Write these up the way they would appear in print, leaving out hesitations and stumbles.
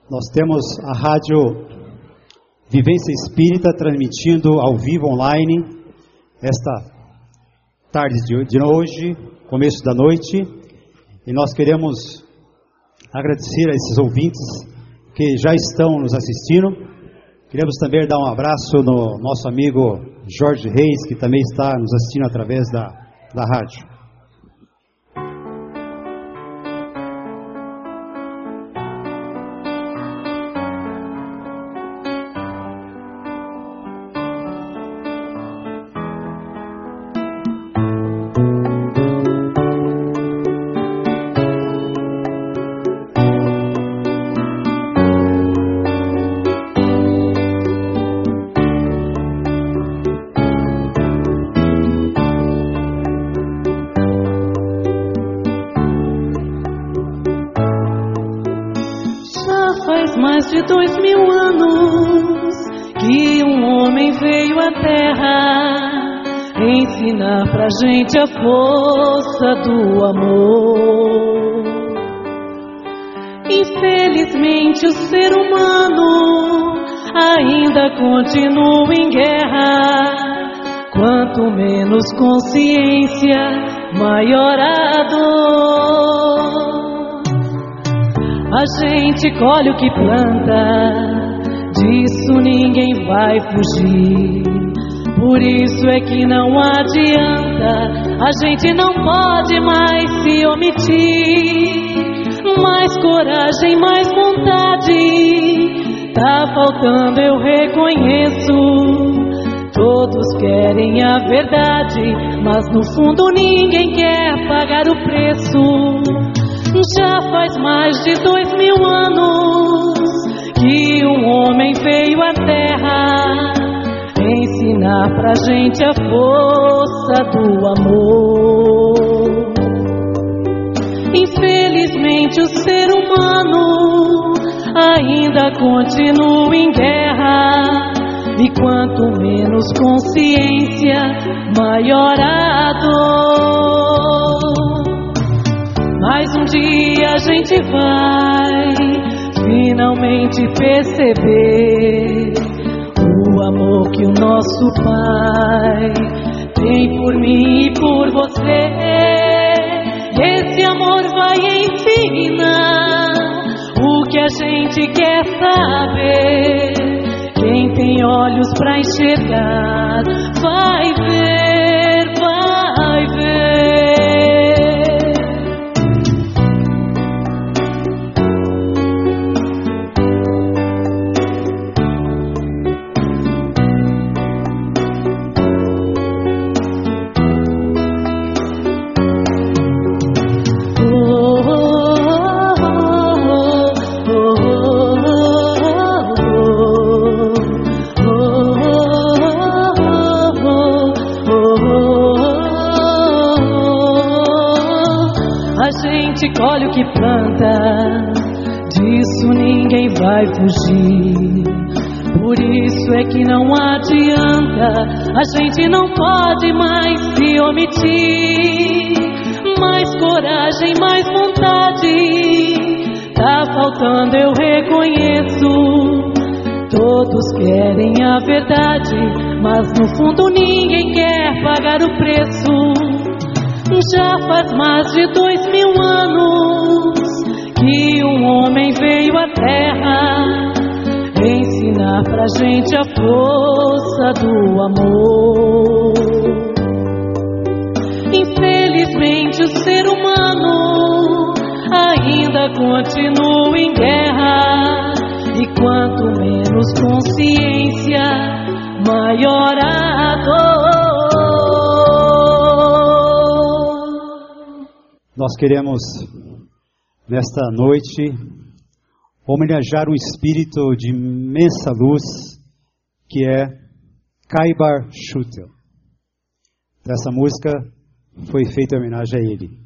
Nós temos a Rádio Vivência Espírita transmitindo ao vivo online esta tarde de hoje, começo da noite, e nós queremos agradecer a esses ouvintes que já estão nos assistindo. Queremos também dar um abraço no nosso amigo Jorge Reis, que também está nos assistindo através da rádio. Mais de 2000 anos que um homem veio à Terra ensinar pra gente a força do amor. Infelizmente o ser humano ainda continua em guerra. Quanto menos consciência, maior a dor. A gente colhe o que planta, disso ninguém vai fugir. Por isso é que não adianta, a gente não pode mais se omitir. Mais coragem, mais vontade, tá faltando, eu reconheço. Todos querem a verdade, mas no fundo ninguém quer pagar o preço. Já faz mais de 2000 anos que um homem veio à Terra ensinar pra gente a força do amor. Infelizmente o ser humano ainda continua em guerra, e quanto menos consciência, maior a dor. Mas um dia a gente vai finalmente perceber o amor que o nosso Pai tem por mim e por você. Esse amor vai ensinar o que a gente quer saber. Quem tem olhos pra enxergar vai ver, vai ver. Colhe o que planta, disso ninguém vai fugir. Por isso é que não adianta, a gente não pode mais se omitir. Mais coragem, mais vontade, tá faltando, eu reconheço. Todos querem a verdade, mas no fundo ninguém quer pagar o preço. Já faz mais de 2000 anos que um homem veio à Terra ensinar pra gente a força do amor. Infelizmente o ser humano ainda continua em guerra, e quanto menos consciência, maior a dor. Nós queremos, nesta noite, homenagear um espírito de imensa luz, que é Kaibar Schutel. Essa música foi feita em homenagem a ele.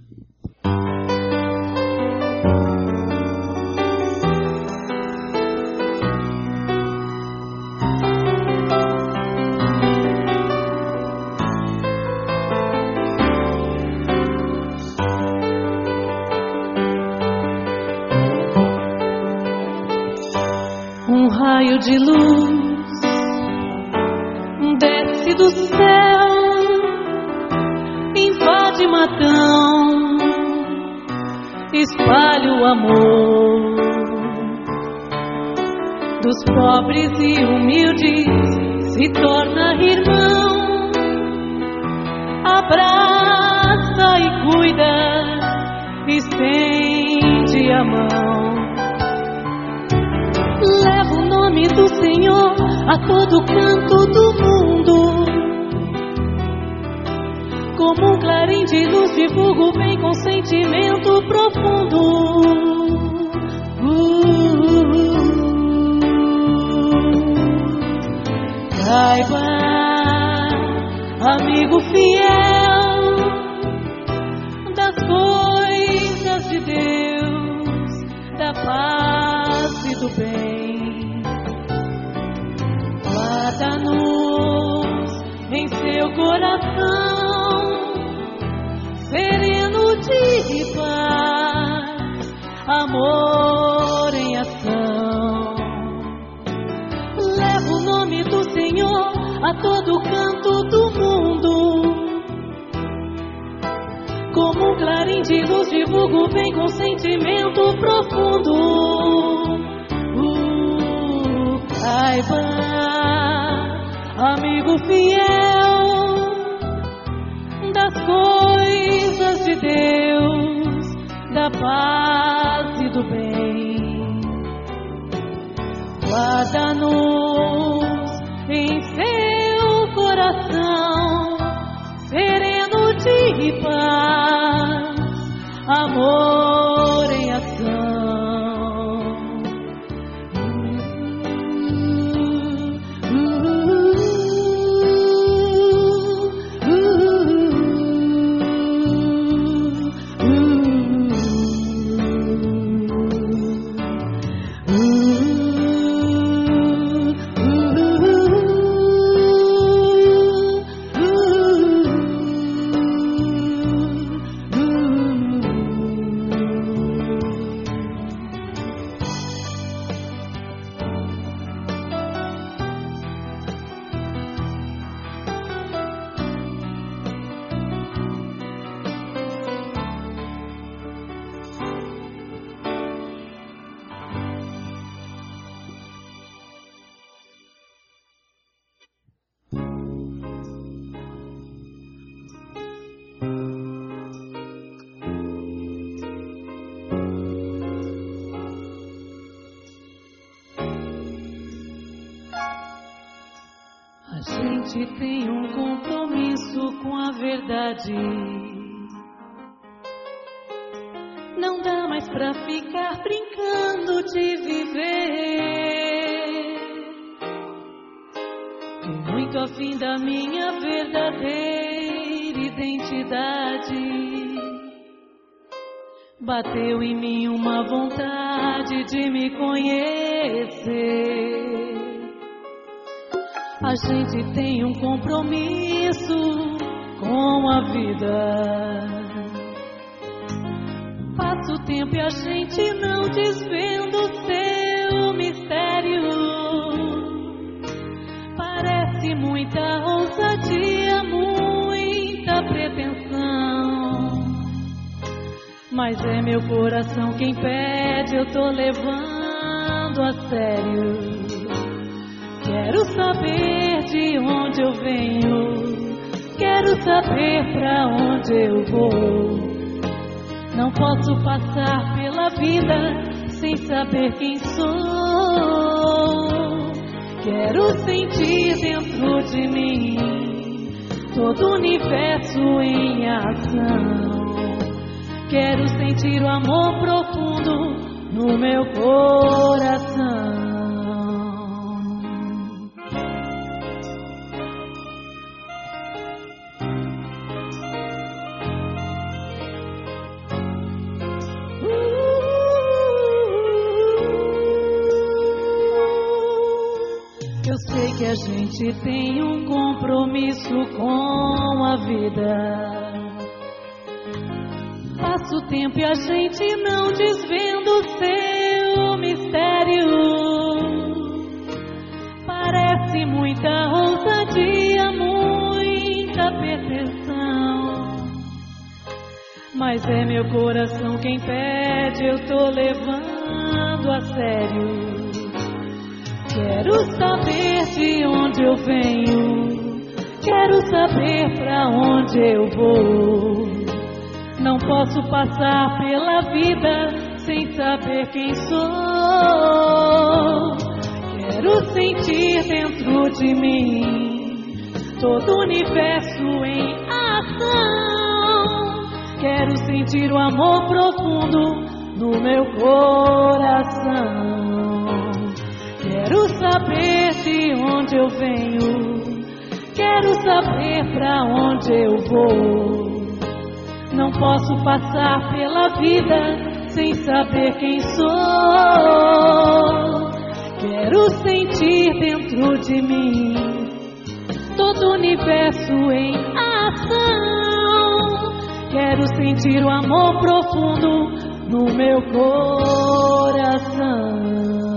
raio de luz desce do céu, invade Matão, espalha o amor dos pobres e humildes, se torna irmão, abraça e cuida, estende a mão. Leva o nome do Senhor a todo canto do mundo, como um clarim de luz divulga o bem com sentimento profundo. Saiba, amigo fiel, das coisas de Deus, da paz e do bem. Guarda-nos em seu coração, sereno de paz, amor em ação. Leva o nome do Senhor a todo canto do mundo, como um clarim de luz divulga o bem com sentimento profundo. Saiba, amigo fiel, das coisas de Deus, da paz e do bem. Guarda-nos em seu coração, sereno de paz, amor em ação. A gente tem um compromisso com a verdade. Não dá mais pra ficar brincando de viver. Tô muito afim da minha verdadeira identidade. Bateu em mim uma vontade de me conhecer. A gente tem um compromisso com a vida. Passa o tempo e a gente não desvenda o seu mistério. Parece muita ousadia, muita pretensão, mas é meu coração quem pede, eu tô levando a sério. Quero saber de onde eu venho, quero saber pra onde eu vou. Não posso passar pela vida sem saber quem sou. Quero sentir dentro de mim todo o universo em ação. Quero sentir o amor profundo no meu coração. Eu sei que a gente tem um compromisso com a vida. Passa o tempo e a gente não desvenda o seu mistério. meu coração quem pede, eu tô levando a sério. Quero saber de onde eu venho, quero saber pra onde eu vou. Não posso passar pela vida sem saber quem sou. Quero sentir dentro de mim todo o universo em ação. Quero sentir o amor profundo no meu coração. Quero saber de onde eu venho, quero saber pra onde eu vou. Não posso passar pela vida sem saber quem sou. Quero sentir dentro de mim todo o universo em ação. Quero sentir o amor profundo no meu coração.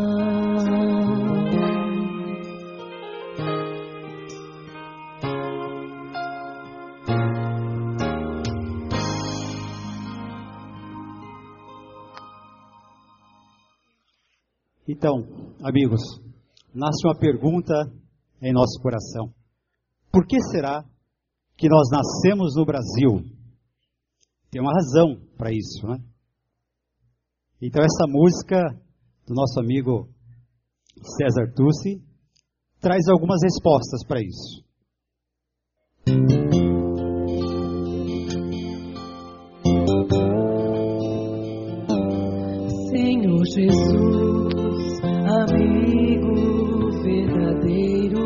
Então, amigos, nasce uma pergunta em nosso coração. Por que será que nós nascemos no Brasil? Tem uma razão para isso, né? Então essa música do nosso amigo César Tucci traz algumas respostas para isso. Senhor Jesus, amigo verdadeiro,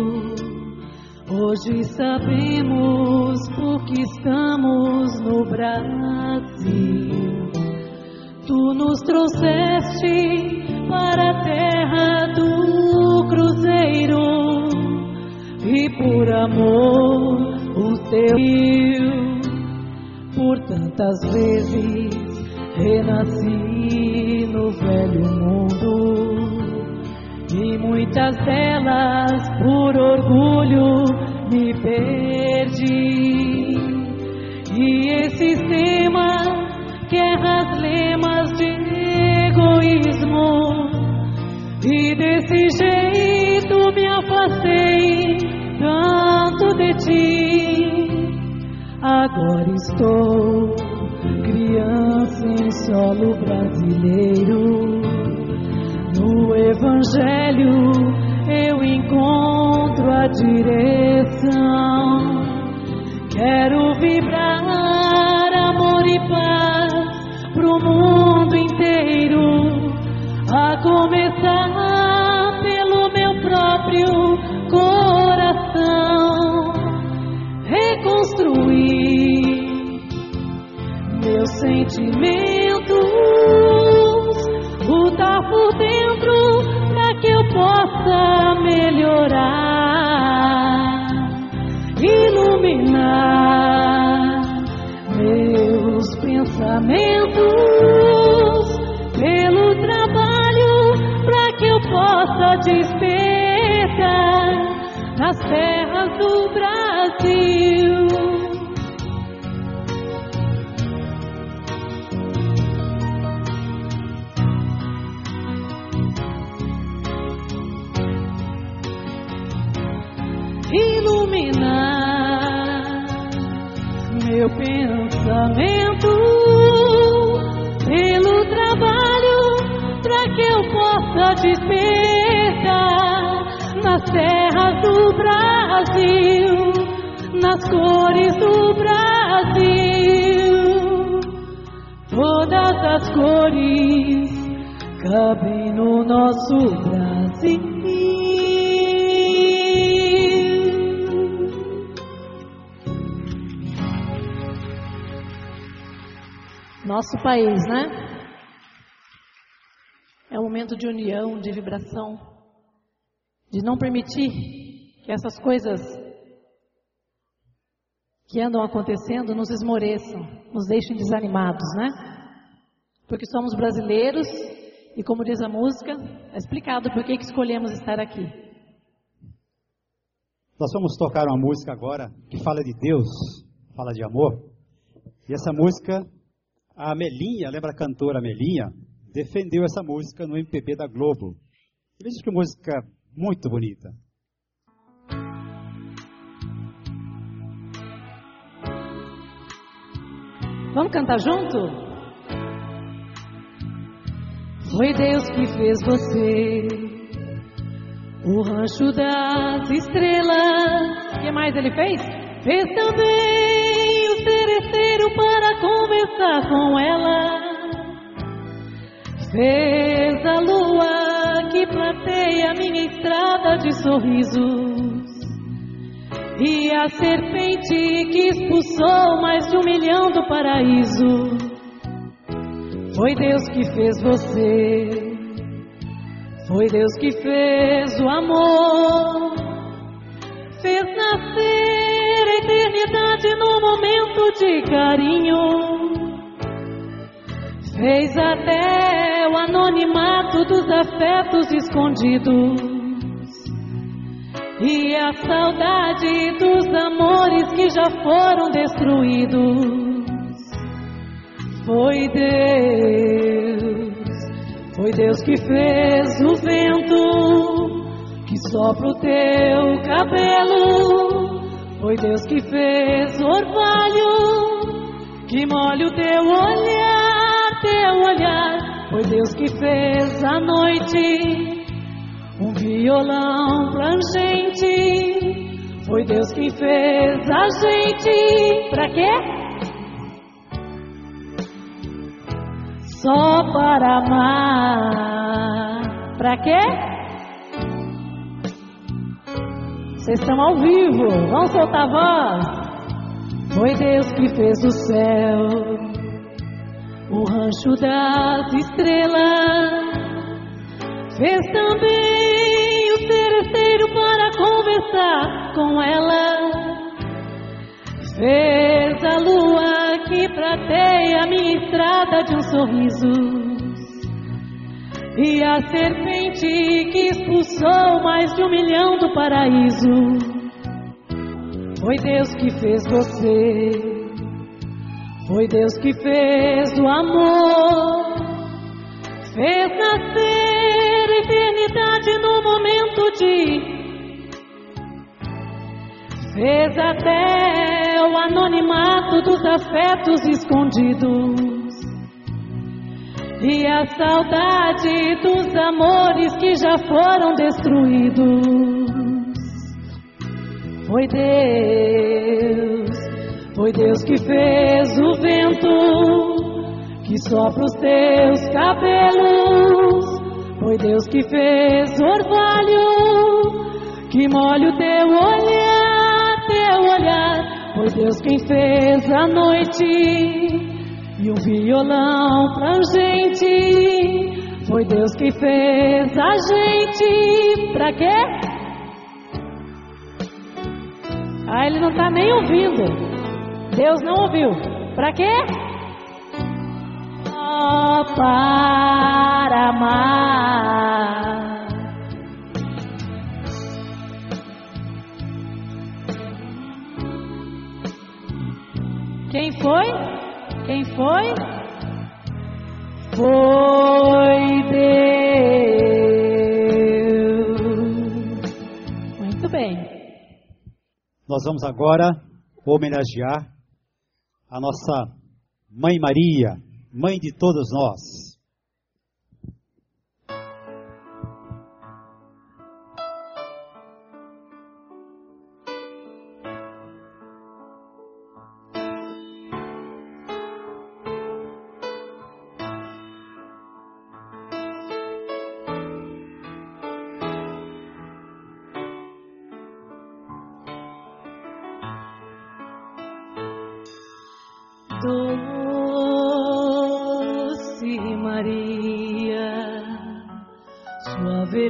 hoje sabemos por que estamos no Brasil. Tu nos trouxeste para a terra do cruzeiro e por amor o teu rio. Por tantas vezes renasci no velho mundo e muitas delas por orgulho me perdi. E esse sistema, guerras, lemas de egoísmo, e desse jeito me afastei tanto de ti. Agora estou criança em solo brasileiro. No Evangelho eu encontro a direção. Quero vibrar amor e paz pro mundo inteiro, a começar pelo meu próprio coração. Reconstruir meus sentimentos, lutar por dentro para que eu possa melhorar, iluminar meus pensamentos pelo trabalho para que eu possa despertar nas terras do Brasil. Iluminar meu pensamento pelo trabalho para que eu possa despertar nas terras do Brasil, nas cores do Brasil. Todas as cores cabem no nosso Brasil. Nosso país, né? É um momento de união, de vibração, de não permitir que essas coisas que andam acontecendo nos esmoreçam, nos deixem desanimados, né? Porque somos brasileiros e, como diz a música, é explicado por que escolhemos estar aqui. Nós vamos tocar uma música agora que fala de Deus, fala de amor. E essa música A Melinha, lembra a cantora Melinha? Defendeu essa música no MPB da Globo. Veja que música muito bonita. Vamos cantar junto? Foi Deus que fez você, o rancho das estrelas. O que mais ele fez? Fez também o terceiro para conversar com ela. Fez a lua que plateia minha estrada de sorrisos, e a serpente que expulsou mais de 1 milhão do paraíso. Foi Deus que fez você, foi Deus que fez o amor, fez nascer a eternidade no momento de carinho, fez até o anonimato dos afetos escondidos, e a saudade dos amores que já foram destruídos. Foi Deus que fez o vento que sopra o teu cabelo, foi Deus que fez o orvalho que molha o teu olhar, foi Deus que fez a noite um violão plangente, foi Deus quem fez a gente. Pra quê? Só para amar. Pra quê? Vocês estão ao vivo, vamos soltar a voz. Foi Deus que fez o céu, o rancho das estrelas, fez também o terceiro para conversar com ela, fez a lua que prateia a minha estrada de um sorriso, e a serpente que expulsou mais de 1 milhão do paraíso. Foi Deus que fez você, foi Deus que fez o amor, fez nascer a eternidade no momento de... Fez até o anonimato dos afetos escondidos, e a saudade dos amores que já foram destruídos. Foi Deus que fez o vento que sopra os teus cabelos, foi Deus que fez o orvalho que molha o teu olhar, foi Deus quem fez a noite e um violão plangente, foi Deus quem fez a gente. Pra quê? Ah, ele não tá nem ouvindo. Deus não ouviu. Pra quê? Só para amar. Quem foi? Quem foi? Foi Deus. Muito bem. Nós vamos agora homenagear a nossa Mãe Maria, mãe de todos nós. Doce Maria, suave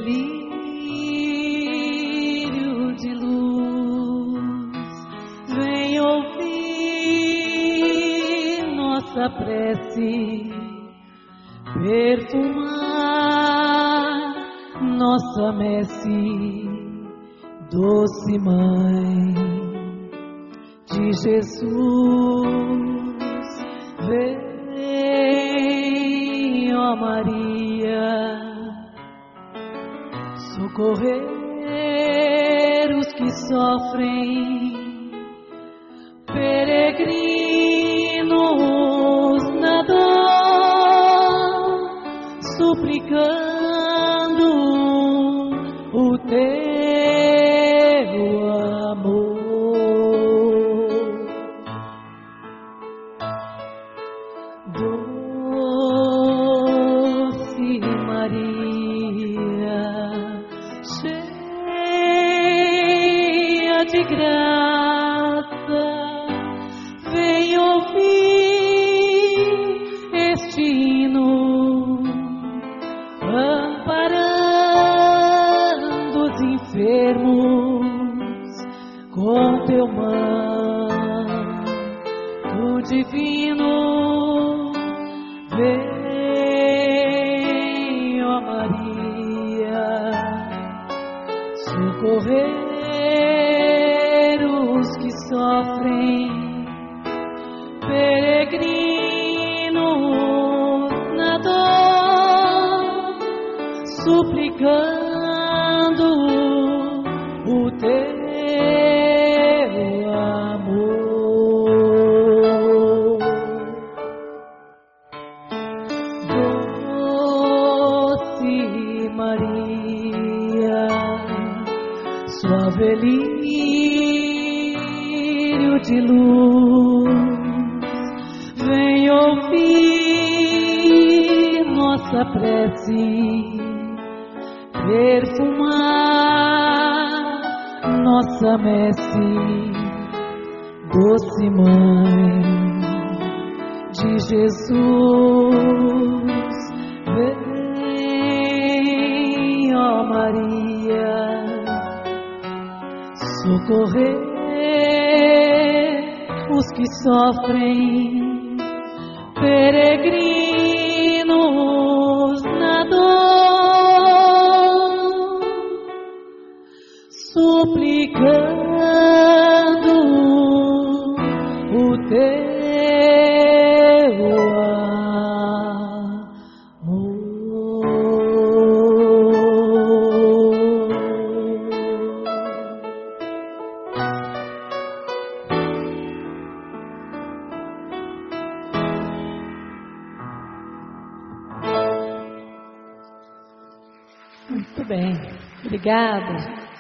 lírio de luz, vem ouvir nossa prece, perfumar nossa messe, doce Mãe de Jesus. Vem ó Maria, socorrer os que sofrem, peregrinos na dor, suplicando o teu amor. Doce Maria, cheia de graça, vem ouvir este hino, amparando os enfermos com teu manto divino. Vem, ó Maria, socorrer os que sofrem, peregrinos na dor, suplicando o teu amor. Doce Maria, suave lírio de luz, vem ouvir nossa prece, perfumar nossa messe, doce Mãe de Jesus. Vem, ó Maria, socorrer os que sofrem, peregrinos na dor, suplicando o teu Muito bem, obrigada.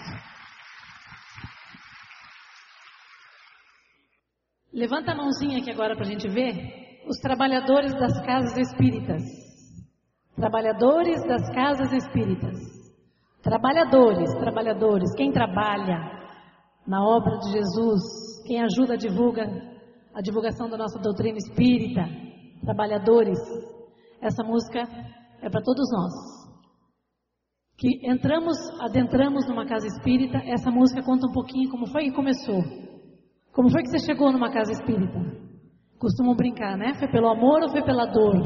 Levanta a mãozinha aqui agora para a gente ver os trabalhadores das casas espíritas. Trabalhadores das casas espíritas. Trabalhadores, quem trabalha na obra de Jesus, quem ajuda a divulgação da nossa doutrina espírita, trabalhadores. Essa música é para todos nós. Que adentramos numa casa espírita. Essa música conta um pouquinho como foi que começou. Como foi que você chegou numa casa espírita? Costumam brincar, né? Foi pelo amor ou foi pela dor?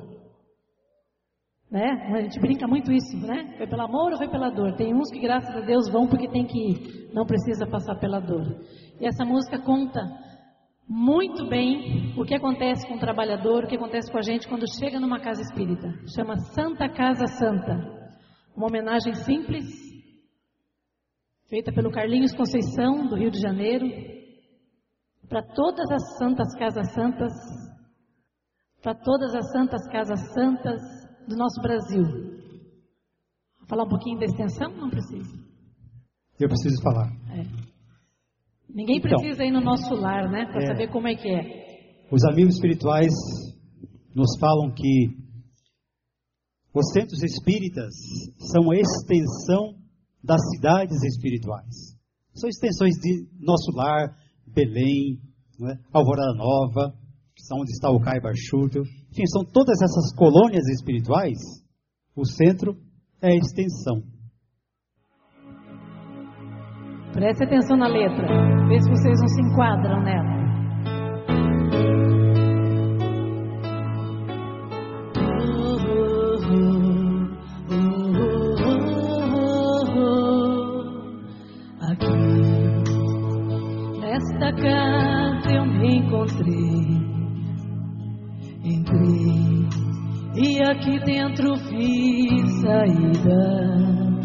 Né? A gente brinca muito isso, né? Foi pelo amor ou foi pela dor? Tem uns que, graças a Deus, vão porque tem que ir. Não precisa passar pela dor. E essa música conta muito bem o que acontece com o trabalhador, o que acontece com a gente quando chega numa casa espírita. Chama Santa Casa Santa. Uma homenagem simples, feita pelo Carlinhos Conceição, do Rio de Janeiro, para todas as santas casas santas, para todas as santas casas santas do nosso Brasil. Vou falar um pouquinho da extensão? Não precisa. Eu preciso falar. Ninguém precisa ir no nosso lar, né, para saber como é que é. Os amigos espirituais nos falam que os centros espíritas são a extensão das cidades espirituais. São extensões de nosso lar, Belém, né? Alvorada Nova, onde está o Caiba Chuto. Enfim, são todas essas colônias espirituais. O centro é a extensão. Preste atenção na letra. Vê se vocês não se enquadram nela. Nesta casa eu me encontrei, entrei e aqui dentro vi saída.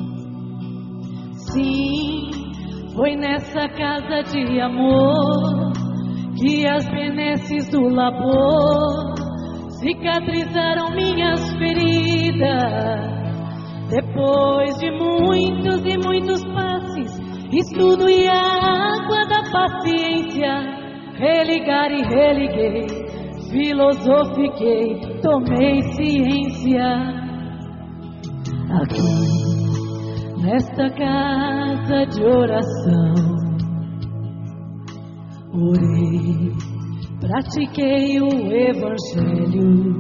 Sim, foi nessa casa de amor que as benesses do labor cicatrizaram minhas feridas. Depois de muitos e muitos passes, estudo e água da paciência, religar e religuei, filosofiquei, tomei ciência. Aqui, nesta casa de oração, orei, pratiquei o Evangelho.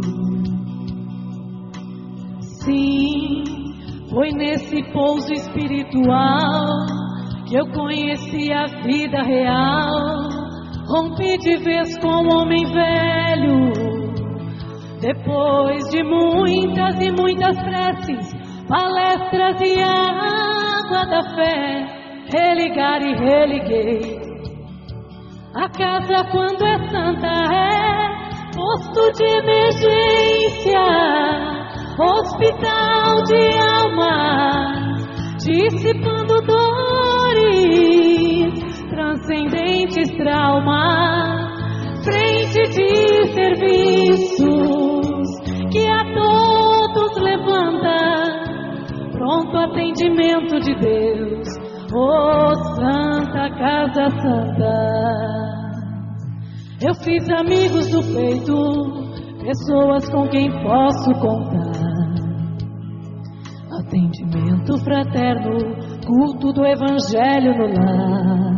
Sim, foi nesse pouso espiritual que eu conheci a vida real. Rompi de vez com o homem velho. Depois de muitas e muitas preces, palestras e água da fé, religar e religuei. A casa quando é santa é posto de emergência, hospital de alma, dissipando dores, transcendentes traumas, frente de serviços que a todos levanta, pronto atendimento de Deus, oh Santa Casa Santa. Eu fiz amigos do peito, pessoas com quem posso contar. Atendimento fraterno, culto do Evangelho no lar.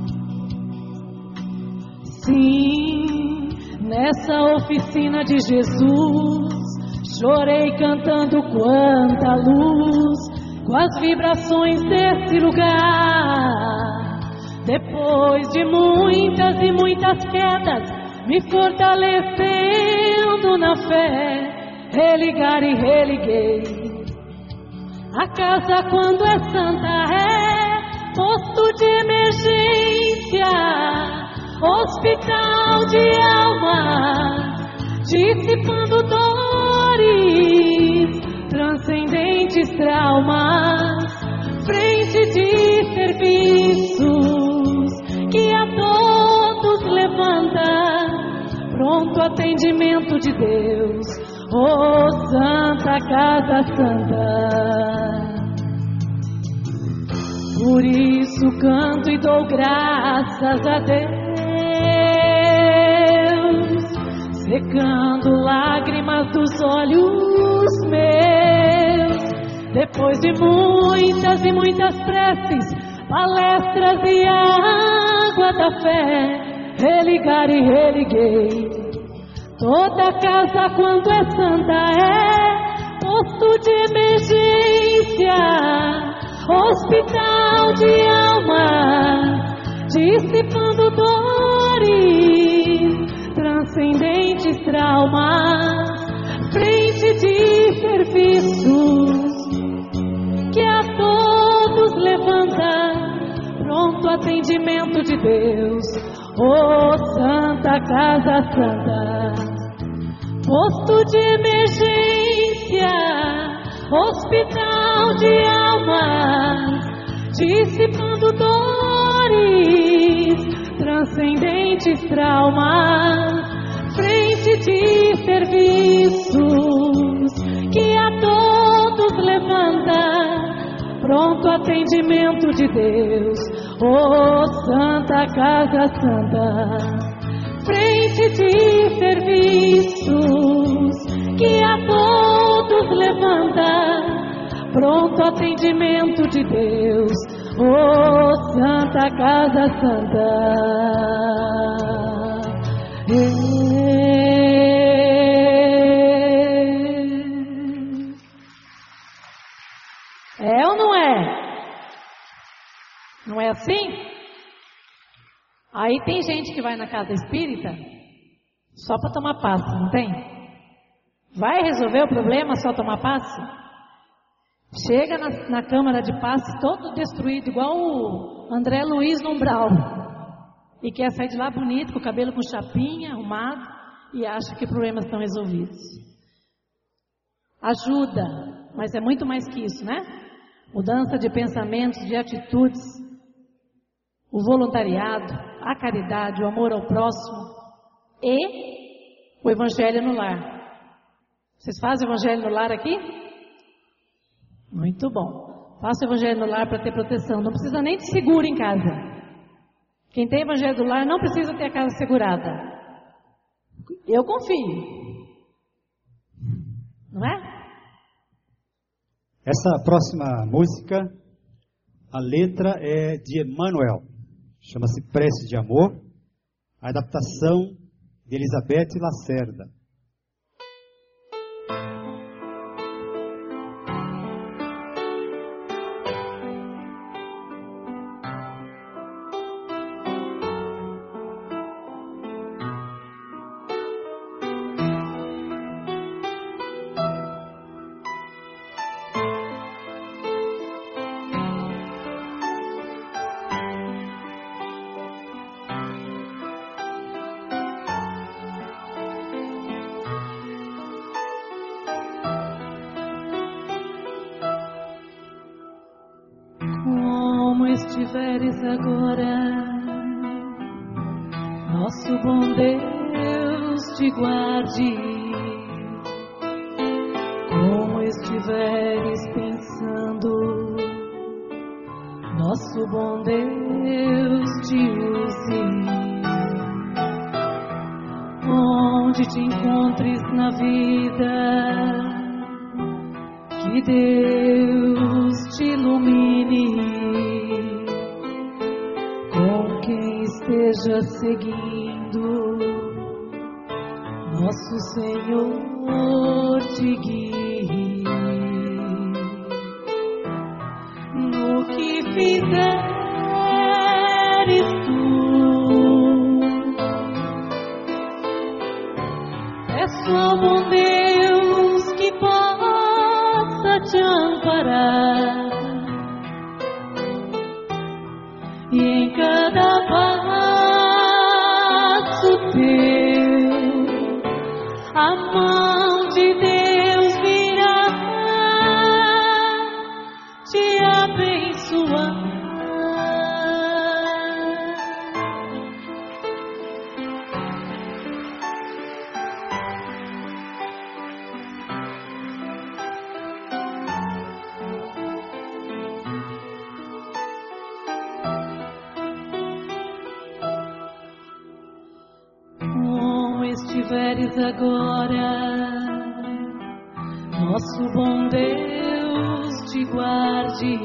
Sim, nessa oficina de Jesus, chorei cantando quanta luz, com as vibrações desse lugar. Depois de muitas e muitas quedas, me fortalecendo na fé, religar e religuei. A casa quando é santa é posto de emergência, hospital de alma, dissipando dores, transcendentes traumas, frente de serviços que a todos levanta, pronto atendimento de Deus, oh Santa Casa Santa. Por isso canto e dou graças a Deus, secando lágrimas dos olhos meus. Depois de muitas e muitas preces, palestras e água da fé, religar e religuei. Toda casa quando é santa é posto de emergência, hospital de alma, dissipando dores, transcendentes traumas, frente de serviços que a todos levanta, pronto atendimento de Deus, oh Santa Casa Santa. Posto de emergência, hospital de alma, dissipando dores, transcendentes traumas, frente de serviços que a todos levanta, pronto atendimento de Deus, oh Santa Casa Santa. Frente de serviços que a todos levanta, pronto atendimento de Deus, oh Santa Casa Santa. É ou não é? Não é assim? Aí tem gente que vai na casa espírita só para tomar passe, não tem? Vai resolver o problema só tomar passe? Chega na câmara de passe todo destruído, igual o André Luiz no umbral. E quer sair de lá bonito, com o cabelo com chapinha, arrumado, e acha que problemas estão resolvidos. ajuda, mas é muito mais que isso, né? Mudança de pensamentos, de atitudes, o voluntariado, a caridade, o amor ao próximo e o evangelho no lar. Vocês fazem o evangelho no lar aqui? Muito bom. Faça o evangelho no lar para ter proteção. Não precisa nem de seguro em casa. Quem tem evangelho do lar não precisa ter a casa segurada. Eu confio. Não é? Essa próxima música, a letra é de Emmanuel. Chama-se Prece de Amor. A adaptação de Elizabeth Lacerda. Estiveres agora, nosso bom Deus te guarde. Como estiveres pensando, nosso bom Deus te use. Onde te encontres na vida, que Deus te ilumine. Com quem esteja seguindo, nosso Senhor te guie. No que fizeres tu, peço ao bom Deus que possa te amparar. E em cada passo teu, a mão de Deus virá te abençoar. Estiveres agora, nosso bom Deus te guarde.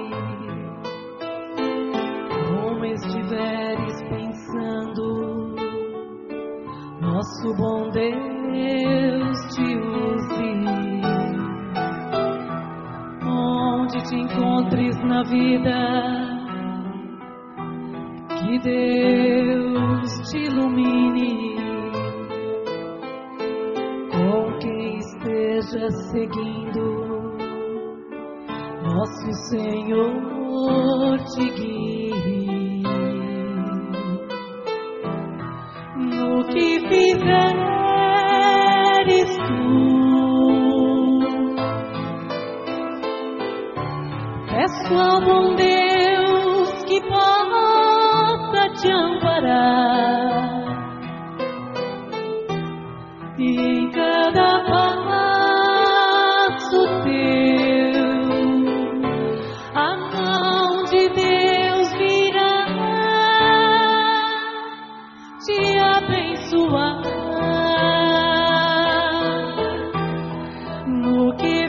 Como estiveres pensando, nosso bom Deus te use. Onde te encontres na vida, que Deus te ilumine. Esteja seguindo, nosso Senhor te guie. No que fizeres tu, peço ao bom Deus que possa te amparar. E em cada passo teu, a mão de Deus virá te abençoar. No que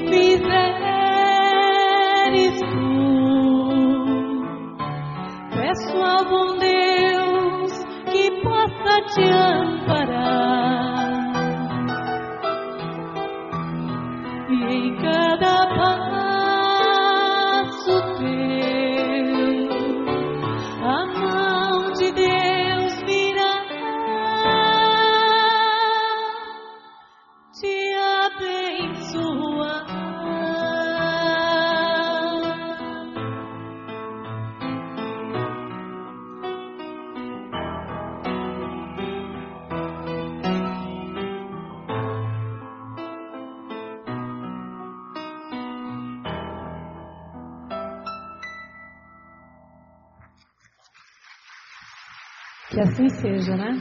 fizeres tu, peço ao bom Deus que Que assim seja, né?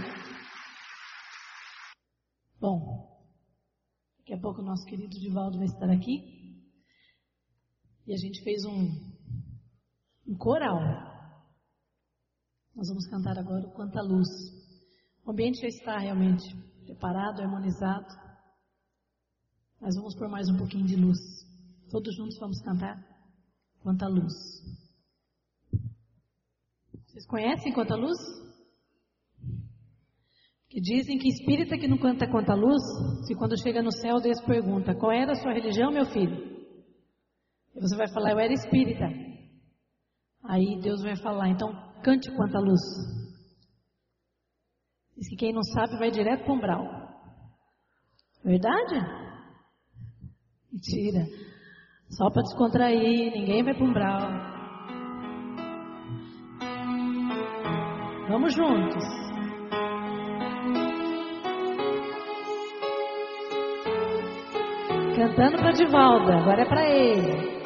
Bom, daqui a pouco o nosso querido Divaldo vai estar aqui. E a gente fez um coral. Nós vamos cantar agora o Quanta Luz. O ambiente já está realmente preparado, harmonizado. Mas vamos por mais um pouquinho de luz. Todos juntos vamos cantar Quanta Luz. Vocês conhecem Quanta Luz? Que dizem que espírita que não canta Quanta Luz, se quando chega no céu Deus pergunta: qual era a sua religião, meu filho? E você vai falar: eu era espírita. Aí Deus vai falar: então cante Quanta Luz. Diz que quem não sabe vai direto para o umbral. Verdade? Mentira. Só para descontrair, ninguém vai para o umbral. Vamos juntos. Cantando para Divaldo, agora é para ele.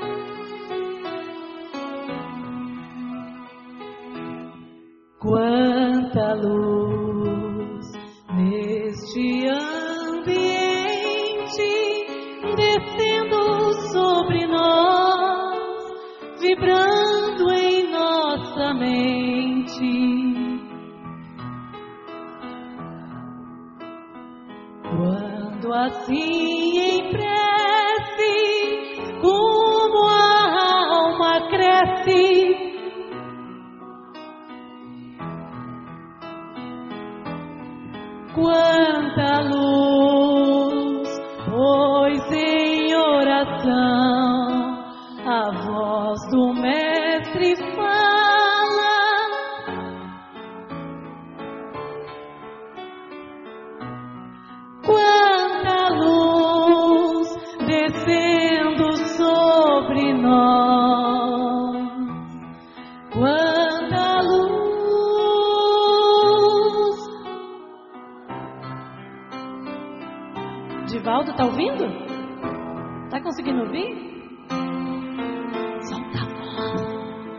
Quanta luz neste ambiente, descendo sobre nós, vibrando em nossa mente. Quando assim em prece, como a alma cresce, quanta luz, pois em oração a voz do Mestre fala. Quanta luz descendo sobre nós, quanta luz. Divaldo, tá ouvindo? Tá conseguindo ouvir? Solta a voz.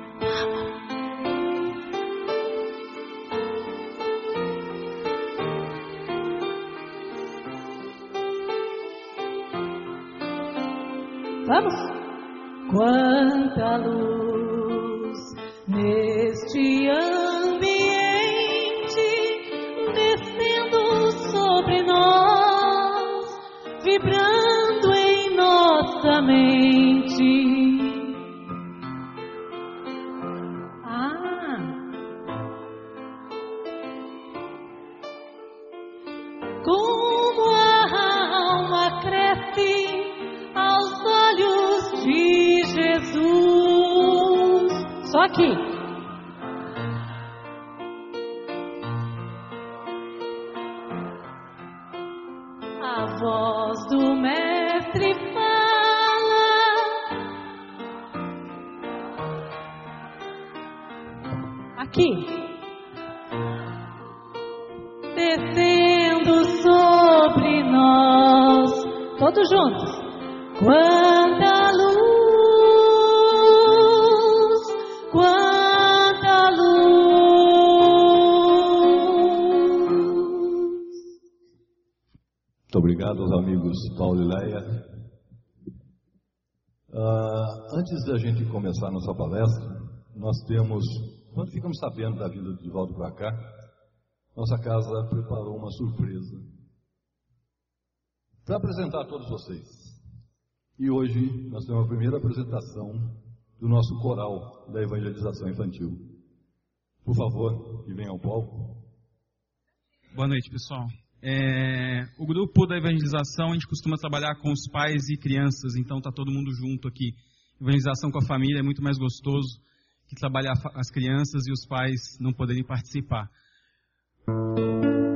Vamos? Quanta luz neste ambiente, descendo sobre nós, vibrando em nossa mente. Como a alma cresce aos olhos de Jesus. Só aqui. A voz do Mestre fala. Aqui. Descendo sobre nós. Todos juntos. Quanta luz, quanta luz. Muito obrigado aos amigos Paulo e Leia. Antes da gente começar a nossa palestra, nós temos, quando ficamos sabendo da vinda do Divaldo para cá, nossa casa preparou uma surpresa para apresentar a todos vocês. E hoje nós temos a primeira apresentação do nosso coral da evangelização infantil. Por favor, que venha ao palco. Boa noite, pessoal. O grupo da evangelização, a gente costuma trabalhar com os pais e crianças, então está todo mundo junto aqui. Evangelização com a família é muito mais gostoso que trabalhar as crianças e os pais não poderem participar.